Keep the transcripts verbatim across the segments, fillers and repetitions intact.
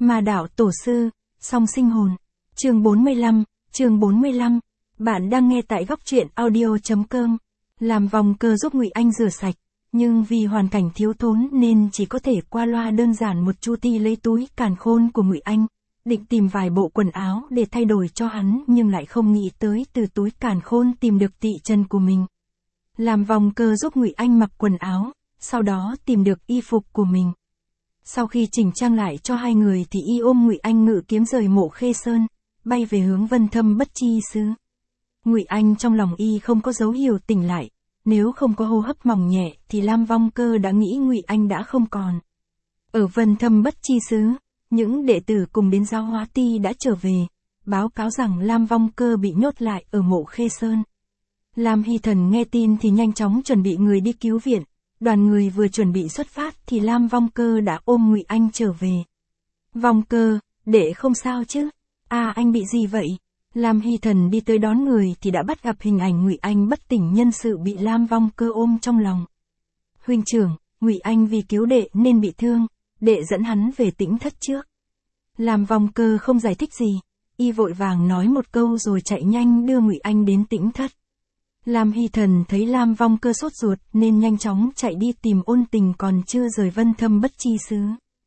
Ma đạo tổ sư, song sinh hồn. Chương bốn mươi lăm, chương bốn mươi lăm. Bạn đang nghe tại góc truyện audio chấm com. Làm vòng cơ giúp Ngụy Anh rửa sạch, nhưng vì hoàn cảnh thiếu thốn nên chỉ có thể qua loa đơn giản một chu ti lấy túi càn khôn của Ngụy Anh, định tìm vài bộ quần áo để thay đổi cho hắn nhưng lại không nghĩ tới từ túi càn khôn tìm được tị chân của mình. Làm vòng cơ giúp Ngụy Anh mặc quần áo, sau đó tìm được y phục của mình. Sau khi chỉnh trang lại cho hai người thì y ôm Ngụy Anh ngự kiếm rời Mộ Khê Sơn, bay về hướng Vân Thâm Bất Chi Xứ. Ngụy Anh trong lòng y không có dấu hiệu tỉnh lại, nếu không có hô hấp mỏng nhẹ thì Lam Vong Cơ đã nghĩ Ngụy Anh đã không còn. Ở Vân Thâm Bất Chi Xứ, những đệ tử cùng đến Giáo Hóa Ti đã trở về, báo cáo rằng Lam Vong Cơ bị nhốt lại ở Mộ Khê Sơn. Lam Hy Thần nghe tin thì nhanh chóng chuẩn bị người đi cứu viện. Đoàn người vừa chuẩn bị xuất phát thì Lam Vong Cơ đã ôm Ngụy Anh trở về. Vong Cơ, đệ không sao chứ? À, anh bị gì vậy? Lam Hy Thần đi tới đón người thì đã bắt gặp hình ảnh Ngụy Anh bất tỉnh nhân sự bị Lam Vong Cơ ôm trong lòng. Huynh trưởng, Ngụy Anh vì cứu đệ nên bị thương, đệ dẫn hắn về Tĩnh Thất trước. Lam Vong Cơ không giải thích gì, y vội vàng nói một câu rồi chạy nhanh đưa Ngụy Anh đến Tĩnh Thất. Lam Hy Thần thấy Lam Vong Cơ sốt ruột nên nhanh chóng chạy đi tìm Ôn Tình còn chưa rời Vân Thâm Bất Chi Xứ.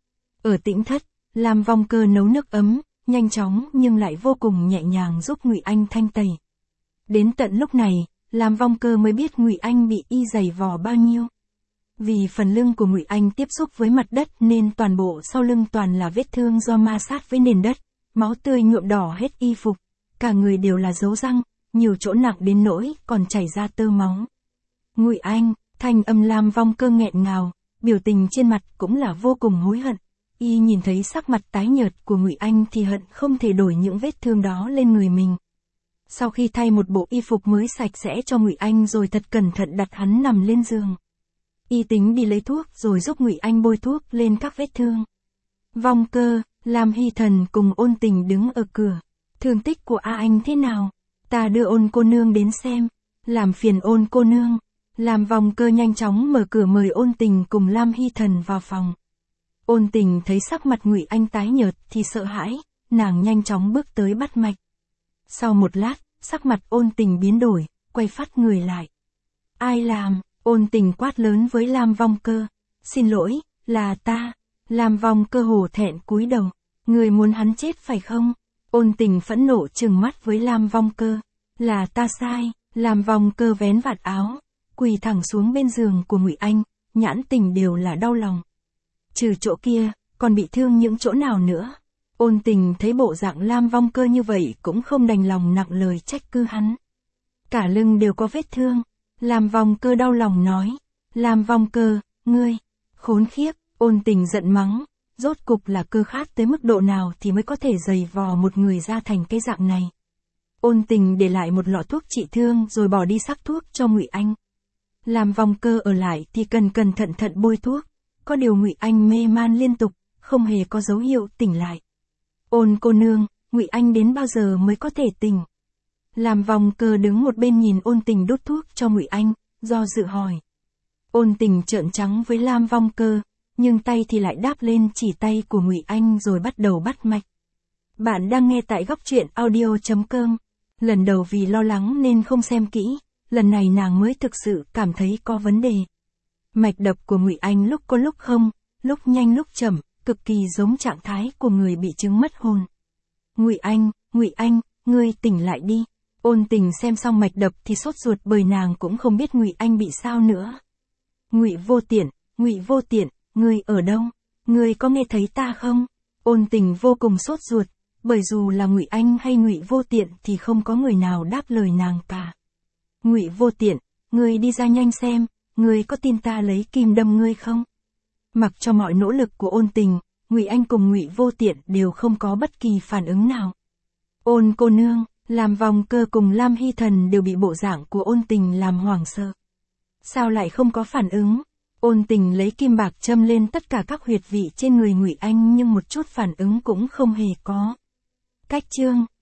Ở Tĩnh Thất, Lam Vong Cơ nấu nước ấm, nhanh chóng nhưng lại vô cùng nhẹ nhàng giúp Ngụy Anh thanh tẩy. Đến tận lúc này, Lam Vong Cơ mới biết Ngụy Anh bị y giày vò bao nhiêu. Vì phần lưng của Ngụy Anh tiếp xúc với mặt đất nên toàn bộ sau lưng toàn là vết thương do ma sát với nền đất, máu tươi nhuộm đỏ hết y phục, cả người đều là dấu răng. Nhiều chỗ nặng đến nỗi còn chảy ra tơ máu. Ngụy Anh, thanh âm Lam Vong Cơ nghẹn ngào, biểu tình trên mặt cũng là vô cùng hối hận. Y nhìn thấy sắc mặt tái nhợt của Ngụy Anh thì hận không thể đổi những vết thương đó lên người mình. Sau khi thay một bộ y phục mới sạch sẽ cho Ngụy Anh rồi thật cẩn thận đặt hắn nằm lên giường. Y tính đi lấy thuốc rồi giúp Ngụy Anh bôi thuốc lên các vết thương. Vong Cơ, Lam Hy Thần cùng Ôn Tình đứng ở cửa. Thương tích của A Anh thế nào? Ta đưa Ôn cô nương đến xem. Làm phiền Ôn cô nương. Lam Vong Cơ nhanh chóng mở cửa mời Ôn Tình cùng Lam Hy Thần vào phòng. Ôn Tình thấy sắc mặt Ngụy Anh tái nhợt thì sợ hãi, nàng nhanh chóng bước tới bắt mạch. Sau một lát, sắc mặt Ôn Tình biến đổi, quay phát người lại. Ai làm? Ôn Tình quát lớn với Lam Vong Cơ. Xin lỗi, là ta. Lam Vong Cơ hổ thẹn cúi đầu. Người muốn hắn chết phải không? Ôn Tình phẫn nộ trừng mắt với Lam Vong Cơ. Là ta sai. Lam Vong Cơ vén vạt áo, quỳ thẳng xuống bên giường của Ngụy Anh, nhãn tình đều là đau lòng. Trừ chỗ kia, còn bị thương những chỗ nào nữa? Ôn Tình thấy bộ dạng Lam Vong Cơ như vậy cũng không đành lòng nặng lời trách cứ hắn. Cả lưng đều có vết thương. Lam Vong Cơ đau lòng nói. Lam Vong Cơ, ngươi, khốn khiếp. Ôn Tình giận mắng. Rốt cục là cơ khát tới mức độ nào thì mới có thể giày vò một người ra thành cái dạng này. Ôn Tình để lại một lọ thuốc trị thương rồi bỏ đi sắc thuốc cho Ngụy Anh. Lam Vong Cơ ở lại thì cần cẩn thận thận bôi thuốc. Có điều Ngụy Anh mê man liên tục, không hề có dấu hiệu tỉnh lại. Ôn cô nương, Ngụy Anh đến bao giờ mới có thể tỉnh? Lam Vong Cơ đứng một bên nhìn Ôn Tình đút thuốc cho Ngụy Anh, do dự hỏi. Ôn Tình trợn trắng với Lam Vong Cơ, nhưng tay thì lại đáp lên chỉ tay của Ngụy Anh rồi bắt đầu bắt mạch. Bạn đang nghe tại góc truyện audio chấm com. Lần đầu vì lo lắng nên không xem kỹ, lần này nàng mới thực sự cảm thấy có vấn đề. Mạch đập của Ngụy Anh lúc có lúc không, lúc nhanh lúc chậm, cực kỳ giống trạng thái của người bị chứng mất hồn. Ngụy Anh, Ngụy Anh, ngươi tỉnh lại đi. Ôn Tình xem xong mạch đập thì sốt ruột bởi nàng cũng không biết Ngụy Anh bị sao nữa. Ngụy Vô Tiện, Ngụy Vô Tiện, ngươi ở đâu? Ngươi có nghe thấy ta không? Ôn Tình vô cùng sốt ruột, bởi dù là Ngụy Anh hay Ngụy Vô Tiện thì không có người nào đáp lời nàng cả. Ngụy Vô Tiện, ngươi đi ra nhanh xem, ngươi có tin ta lấy kim đâm ngươi không? Mặc cho mọi nỗ lực của Ôn Tình, Ngụy Anh cùng Ngụy Vô Tiện đều không có bất kỳ phản ứng nào. Ôn cô nương, Lam Vong Cơ cùng Lam Hy Thần đều bị bộ dạng của Ôn Tình làm hoảng sợ. Sao lại không có phản ứng? Ôn Tình lấy kim bạc châm lên tất cả các huyệt vị trên người Ngụy Anh nhưng một chút phản ứng cũng không hề có. Cách chương